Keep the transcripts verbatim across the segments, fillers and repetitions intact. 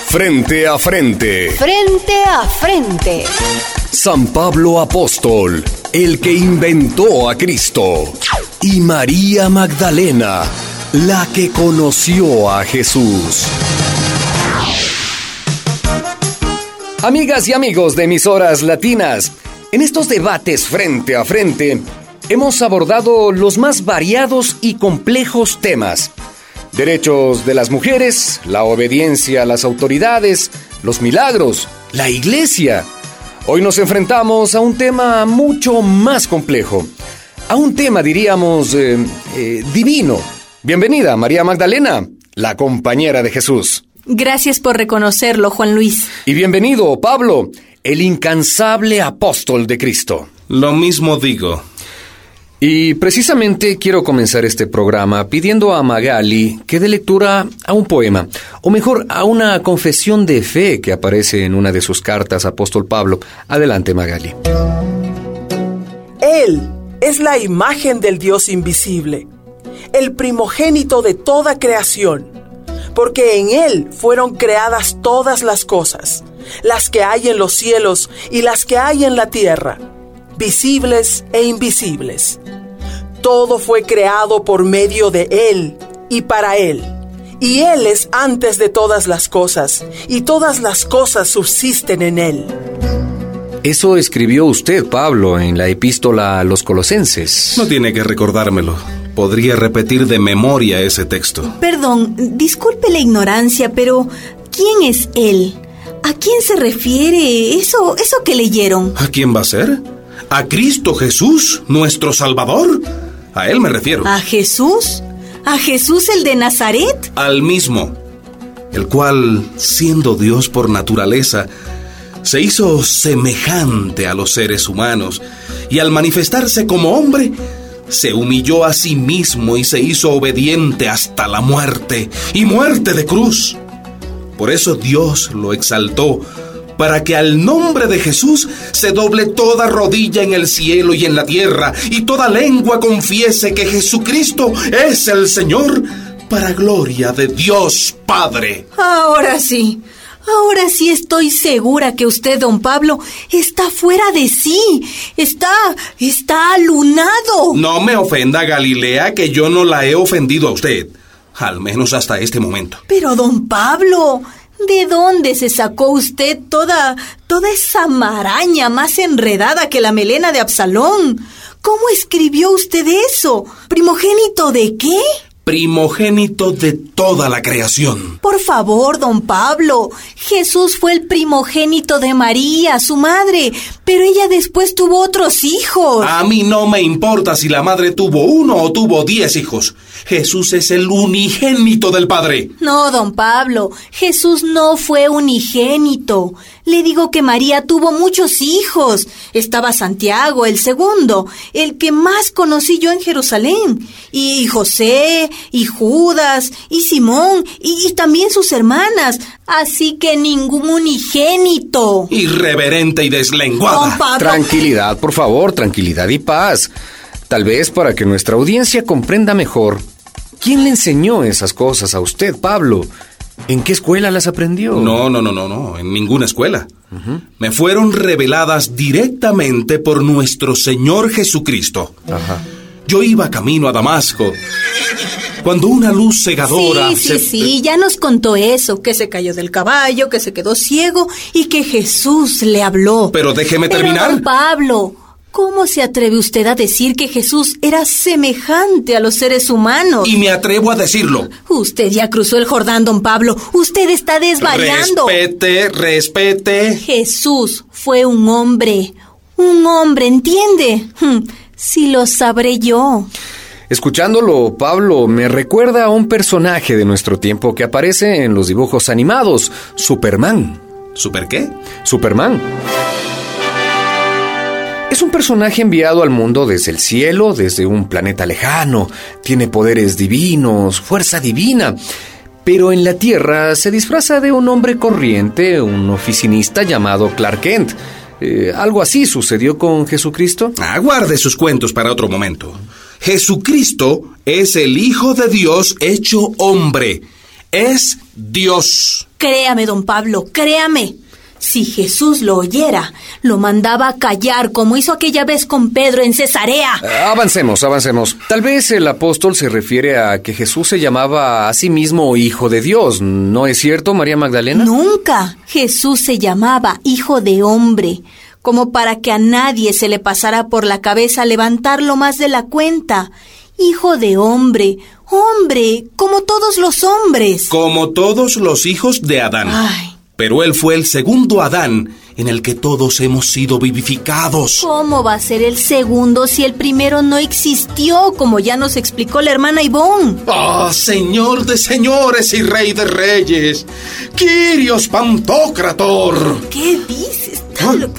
Frente a frente. Frente a frente. San Pablo Apóstol, el que inventó a Cristo. Y María Magdalena, la que conoció a Jesús. Amigas y amigos de emisoras latinas, en estos debates frente a frente, hemos abordado los más variados y complejos temas. Derechos de las mujeres, la obediencia a las autoridades, los milagros, la iglesia. Hoy nos enfrentamos a un tema mucho más complejo. A un tema, diríamos, eh, eh, divino. Bienvenida, María Magdalena, la compañera de Jesús. Gracias por reconocerlo, Juan Luis. Y bienvenido, Pablo, el incansable apóstol de Cristo. Lo mismo digo. Y precisamente quiero comenzar este programa pidiendo a Magali que dé lectura a un poema, o mejor, a una confesión de fe que aparece en una de sus cartas, apóstol Pablo. Adelante, Magali. Él es la imagen del Dios invisible, el primogénito de toda creación, porque en Él fueron creadas todas las cosas, las que hay en los cielos y las que hay en la tierra, visibles e invisibles. Todo fue creado por medio de Él y para Él. Y Él es antes de todas las cosas, y todas las cosas subsisten en Él. Eso escribió usted, Pablo, en la epístola a los Colosenses. No tiene que recordármelo. Podría repetir de memoria ese texto. Perdón, disculpe la ignorancia, pero ¿quién es Él? ¿A quién se refiere eso, eso que leyeron? ¿A quién va a ser? ¿A Cristo Jesús, nuestro Salvador? A Él me refiero. ¿A Jesús? ¿A Jesús el de Nazaret? Al mismo, el cual, siendo Dios por naturaleza, se hizo semejante a los seres humanos, y al manifestarse como hombre, se humilló a sí mismo y se hizo obediente hasta la muerte, y muerte de cruz. Por eso Dios lo exaltó, para que al nombre de Jesús se doble toda rodilla en el cielo y en la tierra, y toda lengua confiese que Jesucristo es el Señor, para gloria de Dios Padre. Ahora sí, ahora sí estoy segura que usted, don Pablo, está fuera de sí, está, está alunado. No me ofenda, Galilea, que yo no la he ofendido a usted, al menos hasta este momento. Pero, don Pablo, ¿de dónde se sacó usted toda, toda esa maraña más enredada que la melena de Absalón? ¿Cómo escribió usted eso? ¿Primogénito de qué? Primogénito de toda la creación. Por favor, don Pablo, Jesús fue el primogénito de María, su madre, pero ella después tuvo otros hijos. A mí no me importa si la madre tuvo uno o tuvo diez hijos. Jesús es el unigénito del Padre. No, don Pablo, Jesús no fue unigénito. Le digo que María tuvo muchos hijos. Estaba Santiago, el segundo, el que más conocí yo en Jerusalén, y José, y Judas, y Simón, y, y también sus hermanas. Así que ningún unigénito. Irreverente y deslenguada. Don Pablo. Tranquilidad, por favor, tranquilidad y paz. Tal vez para que nuestra audiencia comprenda mejor. ¿Quién le enseñó esas cosas a usted, Pablo? ¿En qué escuela las aprendió? No, no, no, no, no, en ninguna escuela. Uh-huh. Me fueron reveladas directamente por nuestro Señor Jesucristo. Ajá. Yo iba camino a Damasco, cuando una luz cegadora... Sí, sí, se... sí, ya nos contó eso, que se cayó del caballo, que se quedó ciego y que Jesús le habló. Pero déjeme Pero, terminar. Don Pablo, ¿cómo se atreve usted a decir que Jesús era semejante a los seres humanos? Y me atrevo a decirlo. Usted ya cruzó el Jordán, don Pablo. Usted está desvariando. Respete, respete. Jesús fue un hombre. Un hombre, ¿entiende? Si lo sabré yo. Escuchándolo, Pablo, me recuerda a un personaje de nuestro tiempo que aparece en los dibujos animados, Superman. ¿Super qué? Superman. Es un personaje enviado al mundo desde el cielo, desde un planeta lejano. Tiene poderes divinos, fuerza divina. Pero en la Tierra se disfraza de un hombre corriente, un oficinista llamado Clark Kent. Eh, ¿Algo así sucedió con Jesucristo? Aguarde sus cuentos para otro momento. Jesucristo es el Hijo de Dios hecho hombre. es Dios. Créame, don Pablo, créame. Si Jesús lo oyera, lo mandaba a callar como hizo aquella vez con Pedro en Cesarea. Avancemos, avancemos. Tal vez el apóstol se refiere a que Jesús se llamaba a sí mismo Hijo de Dios. ¿No es cierto, María Magdalena? Nunca. Jesús se llamaba Hijo de Hombre, como para que a nadie se le pasara por la cabeza levantarlo más de la cuenta. Hijo de hombre, hombre, como todos los hombres. Como todos los hijos de Adán. Ay. Pero él fue el segundo Adán, en el que todos hemos sido vivificados. ¿Cómo va a ser el segundo si el primero no existió, como ya nos explicó la hermana Ivonne? ¡Ah, Señor de señores y Rey de reyes! ¡Kyrios Pantocrator! ¿Qué dices? ¿Ah?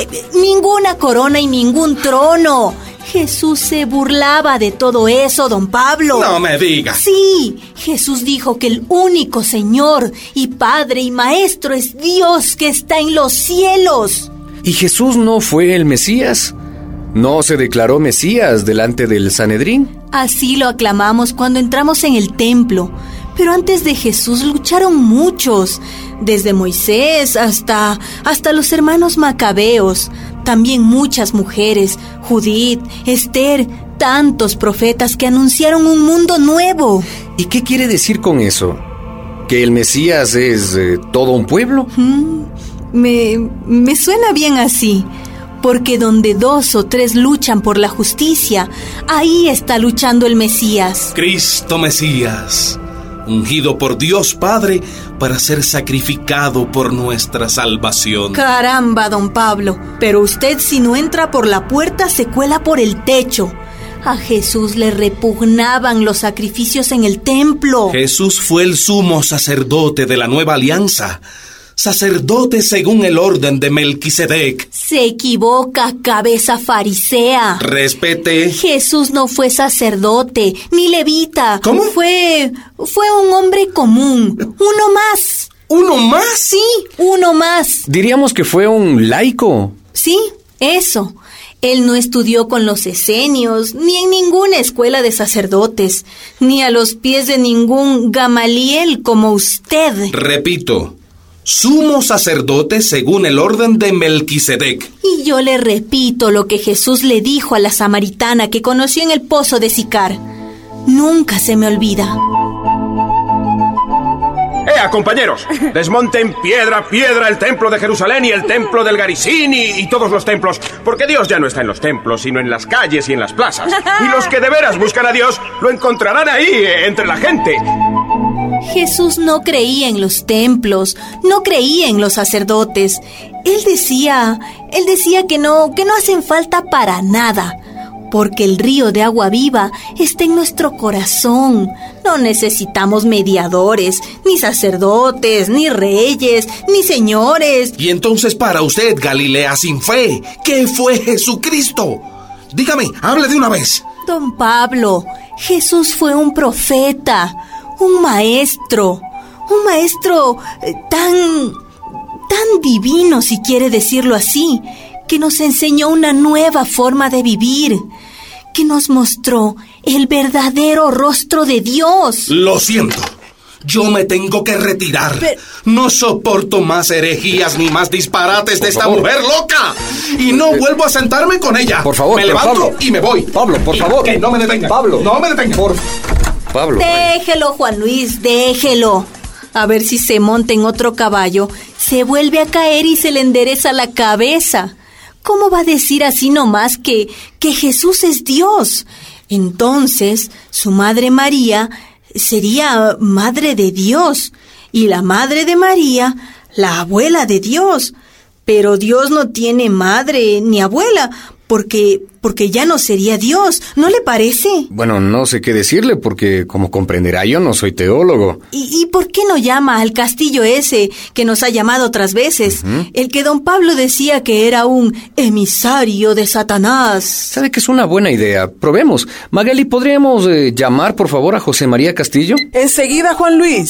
Ninguna corona y ningún trono. Jesús se burlaba de todo eso, don Pablo. No me diga. Sí, Jesús dijo que el único Señor y Padre y Maestro es Dios que está en los cielos. ¿Y Jesús no fue el Mesías? ¿No se declaró Mesías delante del Sanedrín? Así lo aclamamos cuando entramos en el templo. Pero antes de Jesús lucharon muchos, desde Moisés hasta, hasta los hermanos macabeos. También muchas mujeres, Judith, Esther, tantos profetas que anunciaron un mundo nuevo. ¿Y qué quiere decir con eso? ¿Que el Mesías es eh, todo un pueblo? Mm, me, me suena bien así, porque donde dos o tres luchan por la justicia, ahí está luchando el Mesías. Cristo Mesías, ungido por Dios Padre para ser sacrificado por nuestra salvación. Caramba, don Pablo, pero usted si no entra por la puerta se cuela por el techo. A Jesús le repugnaban los sacrificios en el templo. Jesús fue el sumo sacerdote de la nueva alianza, sacerdote según el orden de Melquisedec. Se equivoca, cabeza farisea. Respete. Jesús no fue sacerdote, ni levita. ¿Cómo? Fue, fue un hombre común, uno más. ¿Uno más? Sí, uno más. Diríamos que fue un laico. Sí, eso. Él no estudió con los esenios, ni en ninguna escuela de sacerdotes, ni a los pies de ningún Gamaliel como usted. Repito, sumo sacerdote según el orden de Melquisedec. Y yo le repito lo que Jesús le dijo a la samaritana que conoció en el pozo de Sicar. Nunca se me olvida. ¡Ea, compañeros! Desmonten piedra a piedra el templo de Jerusalén y el templo del Garizín y, y todos los templos, porque Dios ya no está en los templos, sino en las calles y en las plazas. Y los que de veras buscan a Dios lo encontrarán ahí, entre la gente. Jesús no creía en los templos, no creía en los sacerdotes. Él decía, él decía que no, que no hacen falta para nada, porque el río de agua viva está en nuestro corazón. No necesitamos mediadores, ni sacerdotes, ni reyes, ni señores. Y entonces para usted, Galilea sin fe, ¿qué fue Jesucristo? Dígame, hable de una vez. Don Pablo, Jesús fue un profeta, un maestro, un maestro eh, tan, tan divino, si quiere decirlo así, que nos enseñó una nueva forma de vivir, que nos mostró el verdadero rostro de Dios. Lo siento, yo me tengo que retirar. Pero... No soporto más herejías ni más disparates Por de esta favor. mujer loca. Y no Eh, vuelvo a sentarme con ella. Por favor, me pero levanto Pablo. y me voy. Pablo, por Y favor. Que no me detenga. Pablo. No me detenga. Por... Pablo. Déjelo, Juan Luis, déjelo. A ver si se monta en otro caballo, se vuelve a caer y se le endereza la cabeza. ¿Cómo va a decir así nomás que, que Jesús es Dios? Entonces, su madre María sería madre de Dios, y la madre de María, la abuela de Dios. Pero Dios no tiene madre ni abuela, porque, porque ya no sería Dios, ¿no le parece? Bueno, no sé qué decirle porque, como comprenderá, yo no soy teólogo. ¿Y, y por qué no llama al castillo ese que nos ha llamado otras veces? Uh-huh. El que don Pablo decía que era un emisario de Satanás. ¿Sabe que es una buena idea? Probemos. Magali, ¿podríamos eh, llamar, por favor, a José María Castillo? Enseguida, Juan Luis.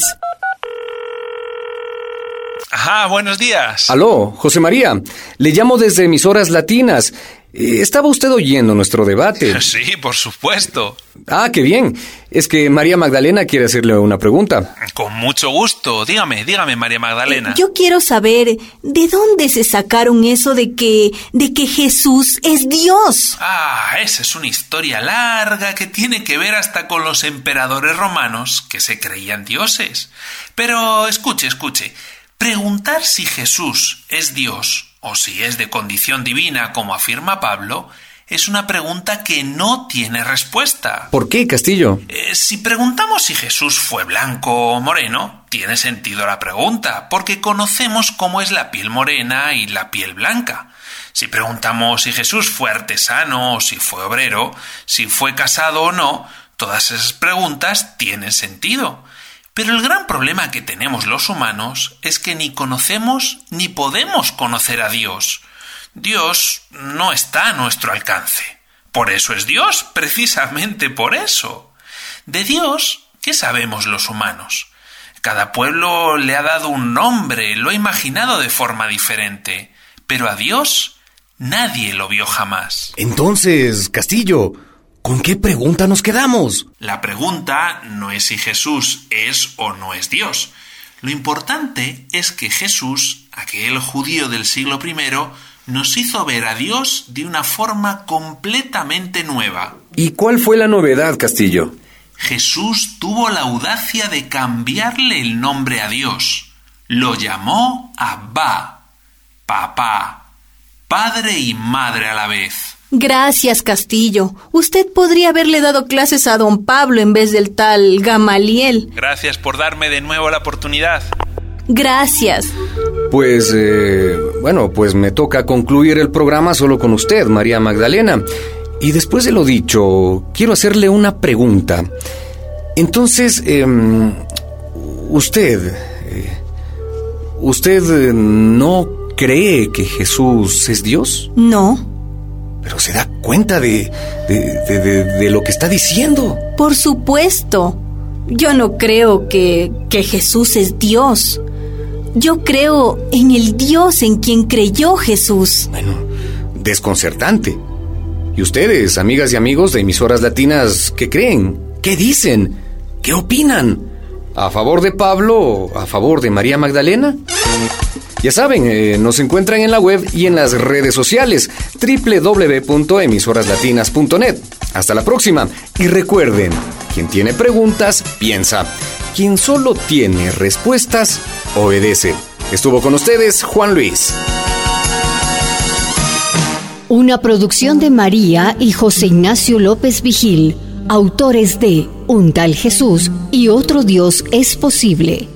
Ajá, buenos días. Aló, José María. Le llamo desde Emisoras Latinas. Eh, ¿Estaba usted oyendo nuestro debate? Sí, por supuesto. Ah, qué bien. Es que María Magdalena quiere hacerle una pregunta. Con mucho gusto. Dígame, dígame, María Magdalena. Yo quiero saber, ¿de dónde se sacaron eso de que, de que Jesús es Dios? Ah, esa es una historia larga que tiene que ver hasta con los emperadores romanos que se creían dioses. Pero escuche, escuche. Preguntar si Jesús es Dios o si es de condición divina, como afirma Pablo, es una pregunta que no tiene respuesta. ¿Por qué, Castillo? Eh, si preguntamos si Jesús fue blanco o moreno, tiene sentido la pregunta, porque conocemos cómo es la piel morena y la piel blanca. Si preguntamos si Jesús fue artesano o si fue obrero, si fue casado o no, todas esas preguntas tienen sentido. Pero el gran problema que tenemos los humanos es que ni conocemos ni podemos conocer a Dios. Dios no está a nuestro alcance. Por eso es Dios, precisamente por eso. De Dios, ¿qué sabemos los humanos? Cada pueblo le ha dado un nombre, lo ha imaginado de forma diferente. Pero a Dios nadie lo vio jamás. Entonces, Castillo, ¿con qué pregunta nos quedamos? La pregunta no es si Jesús es o no es Dios. Lo importante es que Jesús, aquel judío del siglo primero, nos hizo ver a Dios de una forma completamente nueva. ¿Y cuál fue la novedad, Castillo? Jesús tuvo la audacia de cambiarle el nombre a Dios. Lo llamó Abba, papá, padre y madre a la vez. Gracias, Castillo. Usted podría haberle dado clases a don Pablo en vez del tal Gamaliel. Gracias por darme de nuevo la oportunidad. Gracias. Pues, eh, bueno, pues me toca concluir el programa solo con usted, María Magdalena. Y después de lo dicho, quiero hacerle una pregunta. Entonces, eh, usted, eh, ¿usted no cree que Jesús es Dios? No. Pero se da cuenta de, de, de, de, de lo que está diciendo. Por supuesto. Yo no creo que, que Jesús es Dios. Yo creo en el Dios en quien creyó Jesús. Bueno, desconcertante. ¿Y ustedes, amigas y amigos de emisoras latinas, qué creen? ¿Qué dicen? ¿Qué opinan? ¿A favor de Pablo o a favor de María Magdalena? Ya saben, eh, nos encuentran en la web y en las redes sociales doble u doble u doble u punto emisoras latinas punto net. Hasta la próxima. Y recuerden, quien tiene preguntas, piensa. Quien solo tiene respuestas, obedece. Estuvo con ustedes Juan Luis. Una producción de María y José Ignacio López Vigil, autores de Un tal Jesús y otro Dios es posible.